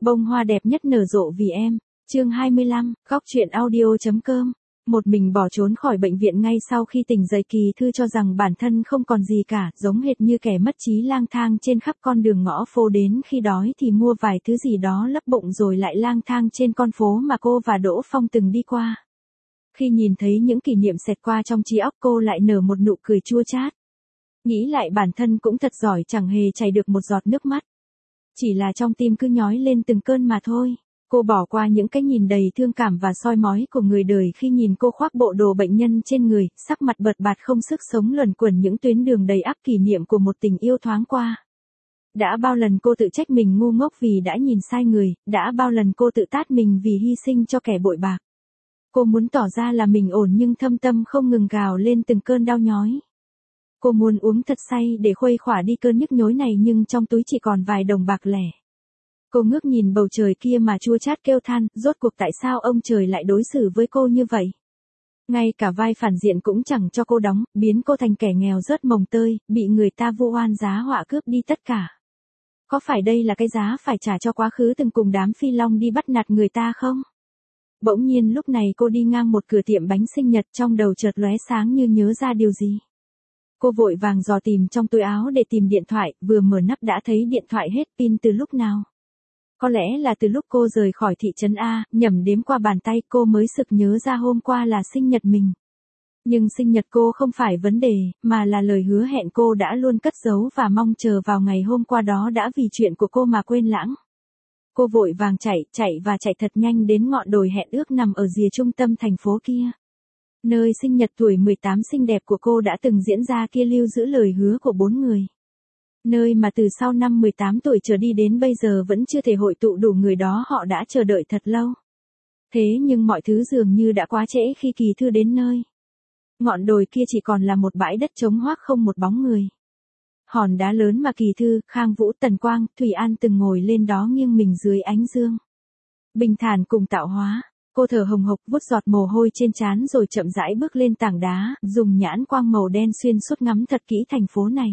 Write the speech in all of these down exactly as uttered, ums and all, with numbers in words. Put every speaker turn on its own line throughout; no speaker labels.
Bông hoa đẹp nhất nở rộ vì em. Chương hai mươi lăm, góc truyện audio.com. Một mình bỏ trốn khỏi bệnh viện ngay sau khi tỉnh dậy, Kỳ Thư cho rằng bản thân không còn gì cả, giống hệt như kẻ mất trí lang thang trên khắp con đường ngõ phố, đến khi đói thì mua vài thứ gì đó lấp bụng rồi lại lang thang trên con phố mà cô và Đỗ Phong từng đi qua. Khi nhìn thấy những kỷ niệm xẹt qua trong trí óc, cô lại nở một nụ cười chua chát. Nghĩ lại bản thân cũng thật giỏi, chẳng hề chảy được một giọt nước mắt. Chỉ là trong tim cứ nhói lên từng cơn mà thôi. Cô bỏ qua những cái nhìn đầy thương cảm và soi mói của người đời khi nhìn cô khoác bộ đồ bệnh nhân trên người, sắc mặt bợt bạt không sức sống, luẩn quẩn những tuyến đường đầy ắp kỷ niệm của một tình yêu thoáng qua. Đã bao lần cô tự trách mình ngu ngốc vì đã nhìn sai người, đã bao lần cô tự tát mình vì hy sinh cho kẻ bội bạc. Cô muốn tỏ ra là mình ổn nhưng thâm tâm không ngừng gào lên từng cơn đau nhói. Cô muốn uống thật say để khuây khỏa đi cơn nhức nhối này, nhưng trong túi chỉ còn vài đồng bạc lẻ. Cô ngước nhìn bầu trời kia mà chua chát kêu than, rốt cuộc tại sao ông trời lại đối xử với cô như vậy? Ngay cả vai phản diện cũng chẳng cho cô đóng, biến cô thành kẻ nghèo rớt mồng tơi, bị người ta vu oan giá họa cướp đi tất cả. Có phải đây là cái giá phải trả cho quá khứ từng cùng đám phi long đi bắt nạt người ta không? Bỗng nhiên lúc này cô đi ngang một cửa tiệm bánh sinh nhật, trong đầu chợt lóe sáng như nhớ ra điều gì. Cô vội vàng dò tìm trong túi áo để tìm điện thoại, vừa mở nắp đã thấy điện thoại hết pin từ lúc nào. Có lẽ là từ lúc cô rời khỏi thị trấn A, nhẩm đếm qua bàn tay cô mới sực nhớ ra hôm qua là sinh nhật mình. Nhưng sinh nhật cô không phải vấn đề, mà là lời hứa hẹn cô đã luôn cất giấu và mong chờ vào ngày hôm qua đó đã vì chuyện của cô mà quên lãng. Cô vội vàng chạy, chạy và chạy thật nhanh đến ngọn đồi hẹn ước nằm ở rìa trung tâm thành phố kia. Nơi sinh nhật tuổi mười tám xinh đẹp của cô đã từng diễn ra kia, lưu giữ lời hứa của bốn người. Nơi mà từ sau năm mười tám tuổi trở đi đến bây giờ vẫn chưa thể hội tụ đủ người đó, họ đã chờ đợi thật lâu. Thế nhưng mọi thứ dường như đã quá trễ khi Kỳ Thư đến nơi. Ngọn đồi kia chỉ còn là một bãi đất trống hoác không một bóng người. Hòn đá lớn mà Kỳ Thư, Khang Vũ, Tần Quang, Thủy An từng ngồi lên đó nghiêng mình dưới ánh dương. Bình thản cùng tạo hóa. Cô thở hồng hộc, vuốt giọt mồ hôi trên trán rồi chậm rãi bước lên tảng đá, dùng nhãn quang màu đen xuyên suốt ngắm thật kỹ thành phố này.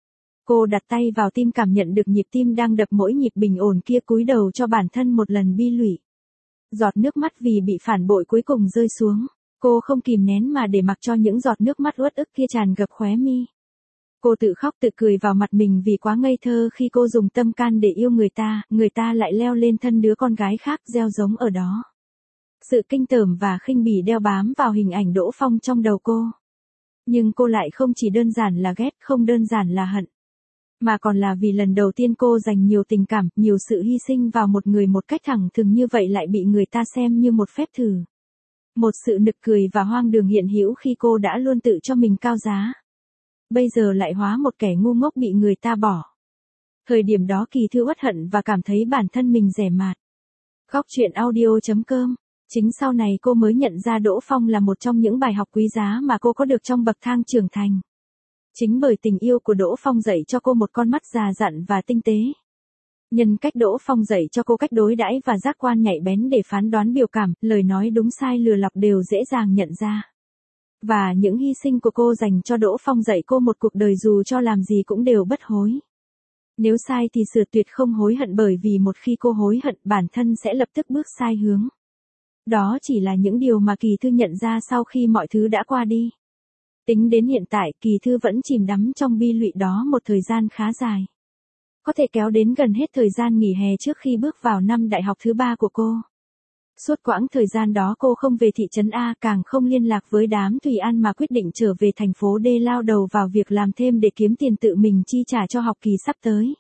Cô đặt tay vào tim, cảm nhận được nhịp tim đang đập mỗi nhịp bình ổn kia, cúi đầu cho bản thân một lần bi lụy. Giọt nước mắt vì bị phản bội cuối cùng rơi xuống. Cô không kìm nén mà để mặc cho những giọt nước mắt uất ức kia tràn ngập khóe mi. Cô tự khóc tự cười vào mặt mình vì quá ngây thơ khi cô dùng tâm can để yêu người ta, người ta lại leo lên thân đứa con gái khác gieo giống ở đó. Sự kinh tởm và khinh bỉ đeo bám vào hình ảnh Đỗ Phong trong đầu cô. Nhưng cô lại không chỉ đơn giản là ghét, không đơn giản là hận. Mà còn là vì lần đầu tiên cô dành nhiều tình cảm, nhiều sự hy sinh vào một người một cách thẳng thừng như vậy lại bị người ta xem như một phép thử. Một sự nực cười và hoang đường hiện hữu khi cô đã luôn tự cho mình cao giá. Bây giờ lại hóa một kẻ ngu ngốc bị người ta bỏ. Thời điểm đó Kỳ Thư uất hận và cảm thấy bản thân mình rẻ mạt. Góc truyện audio.com. Chính sau này cô mới nhận ra Đỗ Phong là một trong những bài học quý giá mà cô có được trong bậc thang trưởng thành. Chính bởi tình yêu của Đỗ Phong dạy cho cô một con mắt già dặn và tinh tế. Nhân cách Đỗ Phong dạy cho cô cách đối đãi và giác quan nhạy bén để phán đoán biểu cảm, lời nói đúng sai lừa lọc đều dễ dàng nhận ra. Và những hy sinh của cô dành cho Đỗ Phong dạy cô một cuộc đời dù cho làm gì cũng đều bất hối. Nếu sai thì sửa, tuyệt không hối hận, bởi vì một khi cô hối hận bản thân sẽ lập tức bước sai hướng. Đó chỉ là những điều mà Kỳ Thư nhận ra sau khi mọi thứ đã qua đi. Tính đến hiện tại, Kỳ Thư vẫn chìm đắm trong bi lụy đó một thời gian khá dài. Có thể kéo đến gần hết thời gian nghỉ hè trước khi bước vào năm đại học thứ ba của cô. Suốt quãng thời gian đó cô không về thị trấn A, càng không liên lạc với đám Thủy An mà quyết định trở về thành phố D lao đầu vào việc làm thêm để kiếm tiền tự mình chi trả cho học kỳ sắp tới.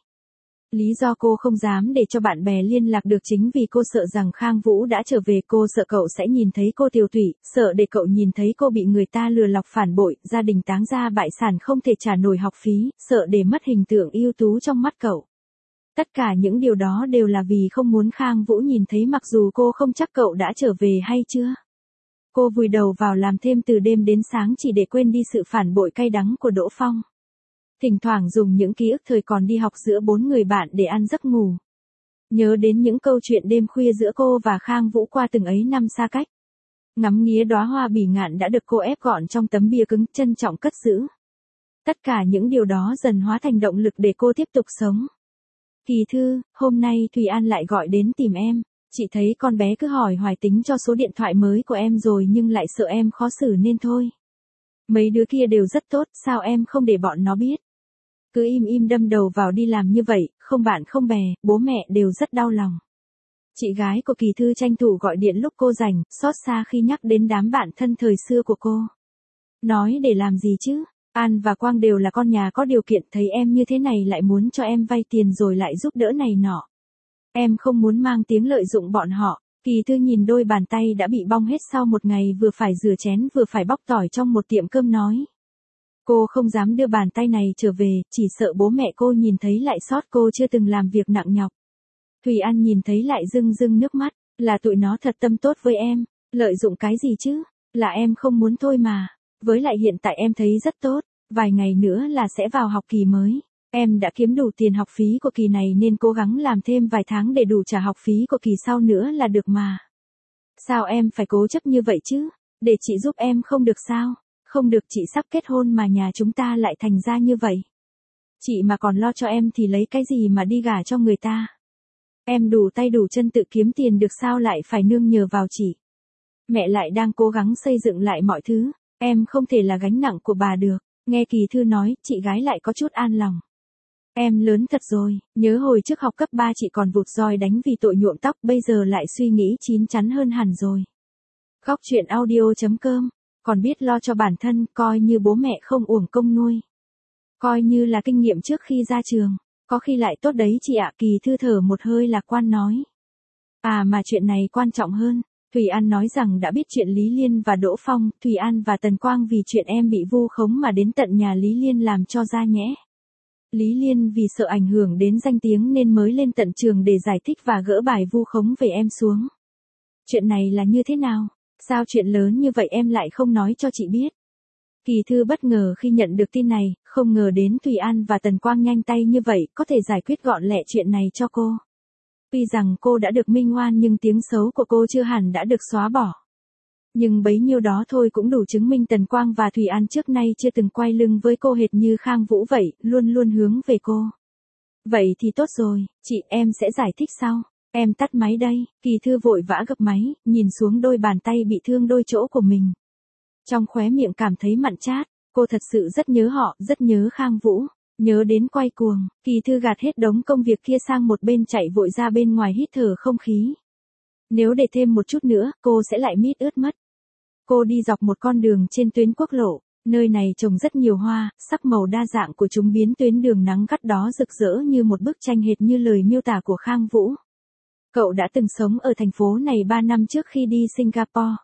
Lý do cô không dám để cho bạn bè liên lạc được chính vì cô sợ rằng Khang Vũ đã trở về, cô sợ cậu sẽ nhìn thấy cô tiều tụy, sợ để cậu nhìn thấy cô bị người ta lừa lọc phản bội, gia đình táng ra bại sản không thể trả nổi học phí, sợ để mất hình tượng ưu tú trong mắt cậu. Tất cả những điều đó đều là vì không muốn Khang Vũ nhìn thấy, mặc dù cô không chắc cậu đã trở về hay chưa. Cô vùi đầu vào làm thêm từ đêm đến sáng chỉ để quên đi sự phản bội cay đắng của Đỗ Phong. Thỉnh thoảng dùng những ký ức thời còn đi học giữa bốn người bạn để ăn giấc ngủ. Nhớ đến những câu chuyện đêm khuya giữa cô và Khang Vũ qua từng ấy năm xa cách. Ngắm nghía đóa hoa bỉ ngạn đã được cô ép gọn trong tấm bia cứng, trân trọng cất giữ. Tất cả những điều đó dần hóa thành động lực để cô tiếp tục sống. Kỳ Thư, hôm nay Thùy An lại gọi đến tìm em. Chị thấy con bé cứ hỏi hoài tính cho số điện thoại mới của em rồi nhưng lại sợ em khó xử nên thôi. Mấy đứa kia đều rất tốt, sao em không để bọn nó biết? Cứ im im đâm đầu vào đi làm như vậy, không bạn không bè, bố mẹ đều rất đau lòng. Chị gái của Kỳ Thư tranh thủ gọi điện lúc cô rảnh, xót xa khi nhắc đến đám bạn thân thời xưa của cô. Nói để làm gì chứ? An và Quang đều là con nhà có điều kiện, thấy em như thế này lại muốn cho em vay tiền rồi lại giúp đỡ này nọ. Em không muốn mang tiếng lợi dụng bọn họ. Kỳ Thư nhìn đôi bàn tay đã bị bong hết sau một ngày vừa phải rửa chén vừa phải bóc tỏi trong một tiệm cơm nói. Cô không dám đưa bàn tay này trở về, chỉ sợ bố mẹ cô nhìn thấy lại sót cô chưa từng làm việc nặng nhọc. Thùy An nhìn thấy lại rưng rưng nước mắt, là tụi nó thật tâm tốt với em, lợi dụng cái gì chứ, là em không muốn thôi mà, với lại hiện tại em thấy rất tốt, vài ngày nữa là sẽ vào học kỳ mới, em đã kiếm đủ tiền học phí của kỳ này nên cố gắng làm thêm vài tháng để đủ trả học phí của kỳ sau nữa là được mà. Sao em phải cố chấp như vậy chứ, để chị giúp em không được sao, không được, chị sắp kết hôn mà nhà chúng ta lại thành ra như vậy. Chị mà còn lo cho em thì lấy cái gì mà đi gả cho người ta. Em đủ tay đủ chân tự kiếm tiền được sao lại phải nương nhờ vào chị. Mẹ lại đang cố gắng xây dựng lại mọi thứ, em không thể là gánh nặng của bà được. Nghe Kỳ Thư nói, chị gái lại có chút an lòng. Em lớn thật rồi, nhớ hồi trước học cấp ba chị còn vụt roi đánh vì tội nhuộm tóc, bây giờ lại suy nghĩ chín chắn hơn hẳn rồi. Góc truyện audio chấm com, còn biết lo cho bản thân, coi như bố mẹ không uổng công nuôi. Coi như là kinh nghiệm trước khi ra trường. Có khi lại tốt đấy chị ạ. Kỳ Thư thở một hơi lạc quan nói. À mà chuyện này quan trọng hơn. Thùy An nói rằng đã biết chuyện Lý Liên và Đỗ Phong, Thùy An và Tần Quang vì chuyện em bị vu khống mà đến tận nhà Lý Liên làm cho ra nhẽ. Lý Liên vì sợ ảnh hưởng đến danh tiếng nên mới lên tận trường để giải thích và gỡ bài vu khống về em xuống. Chuyện này là như thế nào? Sao chuyện lớn như vậy em lại không nói cho chị biết? Kỳ Thư bất ngờ khi nhận được tin này, không ngờ đến Thùy An và Tần Quang nhanh tay như vậy, có thể giải quyết gọn lẹ chuyện này cho cô. Tuy rằng cô đã được minh oan nhưng tiếng xấu của cô chưa hẳn đã được xóa bỏ. Nhưng bấy nhiêu đó thôi cũng đủ chứng minh Tần Quang và Thùy An trước nay chưa từng quay lưng với cô hệt như Khang Vũ vậy, luôn luôn hướng về cô. Vậy thì tốt rồi, chị, em sẽ giải thích sau. Em tắt máy đây. Kỳ Thư vội vã gập máy, nhìn xuống đôi bàn tay bị thương đôi chỗ của mình. Trong khóe miệng cảm thấy mặn chát, cô thật sự rất nhớ họ, rất nhớ Khang Vũ, nhớ đến quay cuồng. Kỳ Thư gạt hết đống công việc kia sang một bên, chạy vội ra bên ngoài hít thở không khí. Nếu để thêm một chút nữa, cô sẽ lại mít ướt mất. Cô đi dọc một con đường trên tuyến quốc lộ, nơi này trồng rất nhiều hoa, sắc màu đa dạng của chúng biến tuyến đường nắng gắt đó rực rỡ như một bức tranh hệt như lời miêu tả của Khang Vũ. Cậu đã từng sống ở thành phố này ba năm trước khi đi Singapore.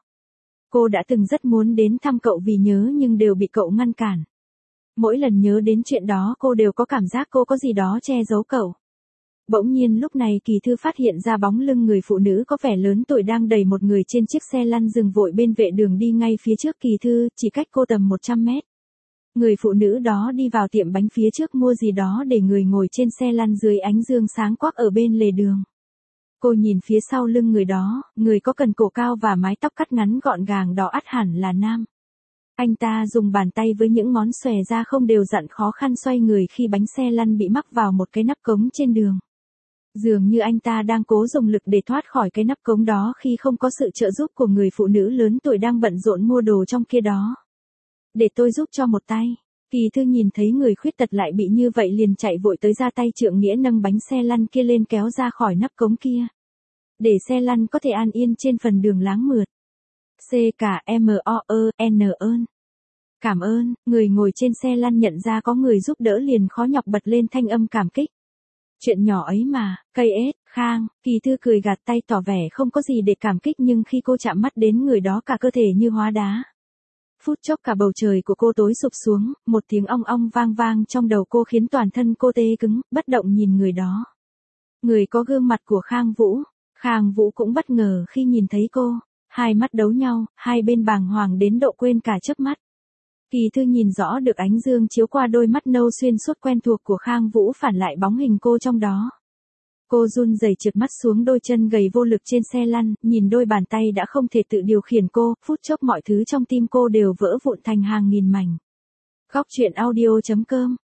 Cô đã từng rất muốn đến thăm cậu vì nhớ nhưng đều bị cậu ngăn cản. Mỗi lần nhớ đến chuyện đó cô đều có cảm giác cô có gì đó che giấu cậu. Bỗng nhiên lúc này Kỳ Thư phát hiện ra bóng lưng người phụ nữ có vẻ lớn tuổi đang đẩy một người trên chiếc xe lăn dừng vội bên vệ đường đi ngay phía trước Kỳ Thư, chỉ cách cô tầm một trăm mét. Người phụ nữ đó đi vào tiệm bánh phía trước mua gì đó để người ngồi trên xe lăn dưới ánh dương sáng quắc ở bên lề đường. Cô nhìn phía sau lưng người đó, người có cần cổ cao và mái tóc cắt ngắn gọn gàng đó ắt hẳn là nam. Anh ta dùng bàn tay với những ngón xòe ra không đều dặn khó khăn xoay người khi bánh xe lăn bị mắc vào một cái nắp cống trên đường. Dường như anh ta đang cố dùng lực để thoát khỏi cái nắp cống đó khi không có sự trợ giúp của người phụ nữ lớn tuổi đang bận rộn mua đồ trong kia đó. Để tôi giúp cho một tay. Kỳ Thư nhìn thấy người khuyết tật lại bị như vậy liền chạy vội tới ra tay trượng nghĩa nâng bánh xe lăn kia lên kéo ra khỏi nắp cống kia. Để xe lăn có thể an yên trên phần đường láng mượt. C cả M O E N ơn. Cảm ơn, người ngồi trên xe lăn nhận ra có người giúp đỡ liền khó nhọc bật lên thanh âm cảm kích. Chuyện nhỏ ấy mà, cây ết, Khang, Kỳ Thư cười gạt tay tỏ vẻ không có gì để cảm kích nhưng khi cô chạm mắt đến người đó cả cơ thể như hóa đá. Phút chốc cả bầu trời của cô tối sụp xuống, một tiếng ong ong vang vang trong đầu cô khiến toàn thân cô tê cứng, bất động nhìn người đó. Người có gương mặt của Khang Vũ. Khang Vũ cũng bất ngờ khi nhìn thấy cô. Hai mắt đấu nhau, hai bên bàng hoàng đến độ quên cả chớp mắt. Kỳ Thư nhìn rõ được ánh dương chiếu qua đôi mắt nâu xuyên suốt quen thuộc của Khang Vũ phản lại bóng hình cô trong đó. Cô run rẩy trượt mắt xuống đôi chân gầy vô lực trên xe lăn, nhìn đôi bàn tay đã không thể tự điều khiển cô, phút chốc mọi thứ trong tim cô đều vỡ vụn thành hàng nghìn mảnh. Góc truyện audio chấm com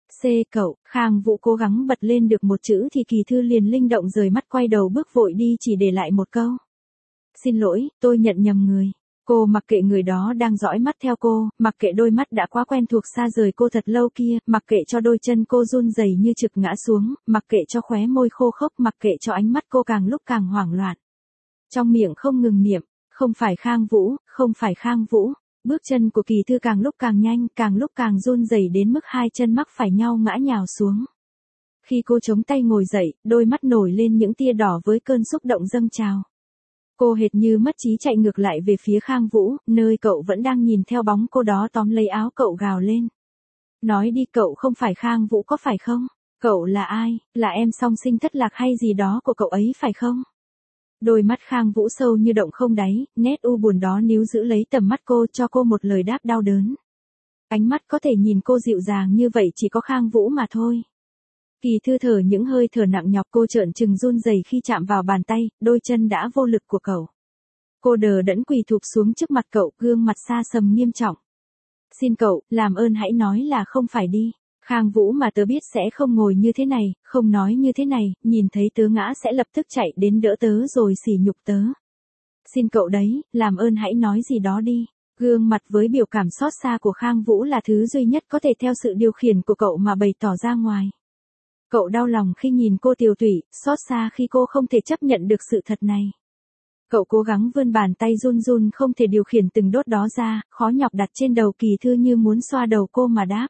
C. Cậu, Khang Vũ cố gắng bật lên được một chữ thì Kỳ Thư liền linh động rời mắt quay đầu bước vội đi chỉ để lại một câu. Xin lỗi, tôi nhận nhầm người. Cô mặc kệ người đó đang dõi mắt theo cô, mặc kệ đôi mắt đã quá quen thuộc xa rời cô thật lâu kia, mặc kệ cho đôi chân cô run rẩy như trực ngã xuống, mặc kệ cho khóe môi khô khốc, mặc kệ cho ánh mắt cô càng lúc càng hoảng loạn. Trong miệng không ngừng niệm, không phải Khang Vũ, không phải Khang Vũ. Bước chân của Kỳ Thư càng lúc càng nhanh, càng lúc càng run rẩy đến mức hai chân mắc phải nhau ngã nhào xuống. Khi cô chống tay ngồi dậy, đôi mắt nổi lên những tia đỏ với cơn xúc động dâng trào. Cô hệt như mất trí chạy ngược lại về phía Khang Vũ, nơi cậu vẫn đang nhìn theo bóng cô đó tóm lấy áo cậu gào lên. Nói đi, cậu không phải Khang Vũ có phải không? Cậu là ai, là em song sinh thất lạc hay gì đó của cậu ấy phải không? Đôi mắt Khang Vũ sâu như động không đáy, nét u buồn đó níu giữ lấy tầm mắt cô cho cô một lời đáp đau đớn. Ánh mắt có thể nhìn cô dịu dàng như vậy chỉ có Khang Vũ mà thôi. Kỳ Thư thở những hơi thở nặng nhọc, cô trợn trừng run rẩy khi chạm vào bàn tay, đôi chân đã vô lực của cậu. Cô đờ đẫn quỳ thụp xuống trước mặt cậu, gương mặt xa sầm nghiêm trọng. Xin cậu, làm ơn hãy nói là không phải đi. Khang Vũ mà tớ biết sẽ không ngồi như thế này, không nói như thế này, nhìn thấy tớ ngã sẽ lập tức chạy đến đỡ tớ rồi sỉ nhục tớ. Xin cậu đấy, làm ơn hãy nói gì đó đi. Gương mặt với biểu cảm xót xa của Khang Vũ là thứ duy nhất có thể theo sự điều khiển của cậu mà bày tỏ ra ngoài. Cậu đau lòng khi nhìn cô tiều tụy, xót xa khi cô không thể chấp nhận được sự thật này. Cậu cố gắng vươn bàn tay run run không thể điều khiển từng đốt đó ra, khó nhọc đặt trên đầu Kỳ Thư như muốn xoa đầu cô mà đáp.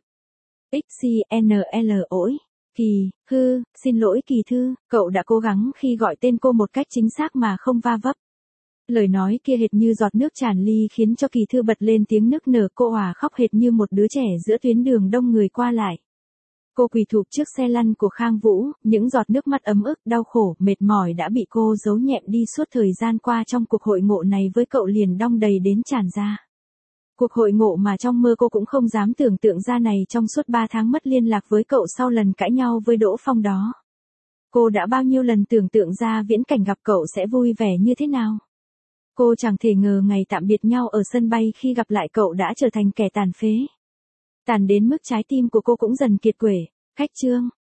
X N L ỗi. Kỳ, Hư, xin lỗi Kỳ Thư, cậu đã cố gắng khi gọi tên cô một cách chính xác mà không va vấp. Lời nói kia hệt như giọt nước tràn ly khiến cho Kỳ Thư bật lên tiếng nức nở, cô òa khóc hệt như một đứa trẻ giữa tuyến đường đông người qua lại. Cô quỳ thụp trước xe lăn của Khang Vũ, những giọt nước mắt ấm ức, đau khổ, mệt mỏi đã bị cô giấu nhẹm đi suốt thời gian qua trong cuộc hội ngộ này với cậu liền đong đầy đến tràn ra. Cuộc hội ngộ mà trong mơ cô cũng không dám tưởng tượng ra này trong suốt ba tháng mất liên lạc với cậu sau lần cãi nhau với Đỗ Phong đó. Cô đã bao nhiêu lần tưởng tượng ra viễn cảnh gặp cậu sẽ vui vẻ như thế nào. Cô chẳng thể ngờ ngày tạm biệt nhau ở sân bay khi gặp lại cậu đã trở thành kẻ tàn phế. Tàn đến mức trái tim của cô cũng dần kiệt quệ. Khách chương.